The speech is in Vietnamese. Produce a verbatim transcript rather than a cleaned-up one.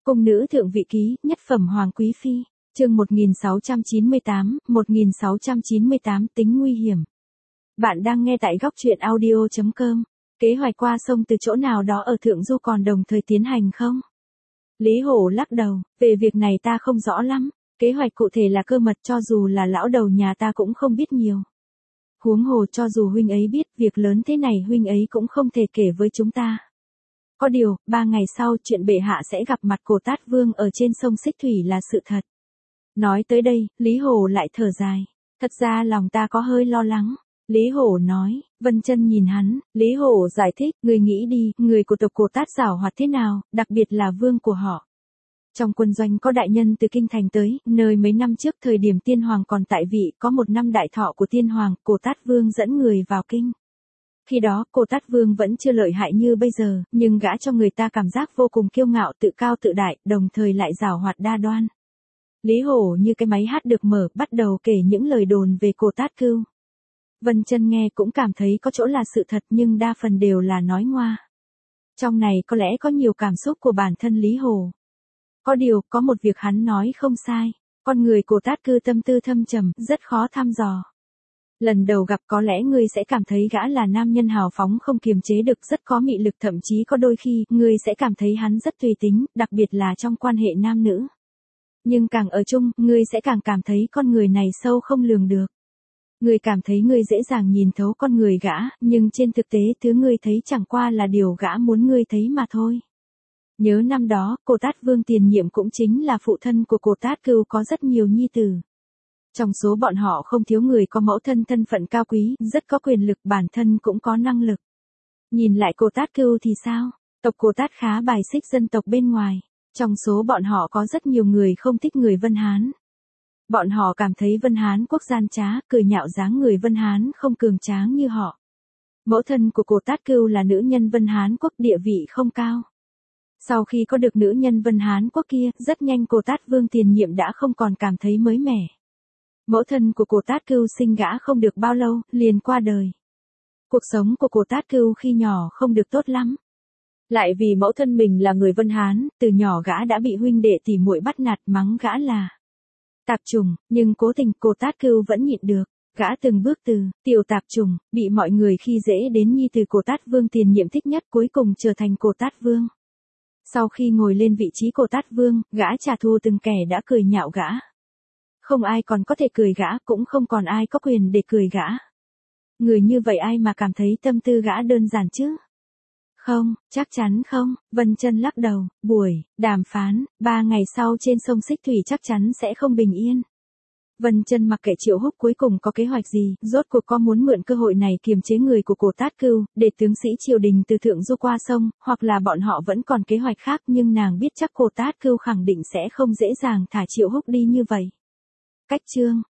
Cung nữ thượng vị ký, nhất phẩm hoàng quý phi, chương một nghìn sáu trăm chín mươi tám, một nghìn sáu trăm chín mươi tám tính nguy hiểm. Bạn đang nghe tại góc truyện audio chấm com. Kế hoạch qua sông từ chỗ nào đó ở Thượng Du còn đồng thời tiến hành không? Lý Hổ lắc đầu, về việc này ta không rõ lắm, kế hoạch cụ thể là cơ mật, cho dù là lão đầu nhà ta cũng không biết nhiều. Huống hồ cho dù huynh ấy biết, việc lớn thế này huynh ấy cũng không thể kể với chúng ta. Có điều, ba ngày sau chuyện bệ hạ sẽ gặp mặt Cổ Tát Vương ở trên sông Xích Thủy là sự thật. Nói tới đây, Lý Hổ lại thở dài. Thật ra lòng ta có hơi lo lắng. Lý Hổ nói, Vân Chân nhìn hắn, Lý Hổ giải thích, người nghĩ đi, người của tộc Cổ Tát giảo hoạt thế nào, đặc biệt là vương của họ. Trong quân doanh có đại nhân từ kinh thành tới, nơi mấy năm trước thời điểm tiên hoàng còn tại vị, có một năm đại thọ của tiên hoàng, Cổ Tát Vương dẫn người vào kinh. Khi đó, Cổ Tát Vương vẫn chưa lợi hại như bây giờ, nhưng gã cho người ta cảm giác vô cùng kiêu ngạo, tự cao tự đại, đồng thời lại giảo hoạt đa đoan. Lý Hổ như cái máy hát được mở, bắt đầu kể những lời đồn về Cổ Tát Cưu. Vân Chân nghe cũng cảm thấy có chỗ là sự thật nhưng đa phần đều là nói ngoa. Trong này có lẽ có nhiều cảm xúc của bản thân Lý Hổ. Có điều, có một việc hắn nói không sai, con người Cổ Tát Cưu tâm tư thâm trầm, rất khó thăm dò. Lần đầu gặp có lẽ ngươi sẽ cảm thấy gã là nam nhân hào phóng không kiềm chế được, rất có mị lực, thậm chí có đôi khi, ngươi sẽ cảm thấy hắn rất tùy tính, đặc biệt là trong quan hệ nam nữ. Nhưng càng ở chung, ngươi sẽ càng cảm thấy con người này sâu không lường được. Ngươi cảm thấy ngươi dễ dàng nhìn thấu con người gã, nhưng trên thực tế thứ ngươi thấy chẳng qua là điều gã muốn ngươi thấy mà thôi. Nhớ năm đó, Cổ Tát Vương tiền nhiệm cũng chính là phụ thân của Cổ Tát Cưu, có rất nhiều nhi tử. Trong số bọn họ không thiếu người có mẫu thân thân phận cao quý, rất có quyền lực, bản thân cũng có năng lực. Nhìn lại Cổ Tát Cưu thì sao? Tộc Cổ Tát khá bài xích dân tộc bên ngoài. Trong số bọn họ có rất nhiều người không thích người Vân Hán. Bọn họ cảm thấy Vân Hán quốc gian trá, cười nhạo dáng người Vân Hán không cường tráng như họ. Mẫu thân của Cổ Tát Cưu là nữ nhân Vân Hán quốc, địa vị không cao. Sau khi có được nữ nhân Vân Hán quốc kia, rất nhanh Cổ Tát Vương tiền nhiệm đã không còn cảm thấy mới mẻ. Mẫu thân của Cổ Tát Cưu sinh gã không được bao lâu, liền qua đời. Cuộc sống của Cổ Tát Cưu khi nhỏ không được tốt lắm. Lại vì mẫu thân mình là người Vân Hán, từ nhỏ gã đã bị huynh đệ tỉ muội bắt nạt, mắng gã là tạp chủng, nhưng cố tình Cổ Tát Cưu vẫn nhịn được. Gã từng bước từ tiểu tạp chủng, bị mọi người khi dễ đến nhi từ Cổ Tát Vương tiền nhiệm thích nhất, cuối cùng trở thành Cổ Tát Vương. Sau khi ngồi lên vị trí Cổ Tát Vương, gã trả thù từng kẻ đã cười nhạo gã. Không ai còn có thể cười gã, cũng không còn ai có quyền để cười gã. Người như vậy ai mà cảm thấy tâm tư gã đơn giản chứ? Không, chắc chắn không. Vân Chân lắc đầu, buổi đàm phán, ba ngày sau trên sông Xích Thủy chắc chắn sẽ không bình yên. Vân Chân mặc kệ Triệu Húc cuối cùng có kế hoạch gì, rốt cuộc có muốn mượn cơ hội này kiềm chế người của Cổ Tát Cưu, để tướng sĩ triều đình từ Thượng Du qua sông, hoặc là bọn họ vẫn còn kế hoạch khác, nhưng nàng biết chắc Cổ Tát Cưu khẳng định sẽ không dễ dàng thả Triệu Húc đi như vậy. Cách chương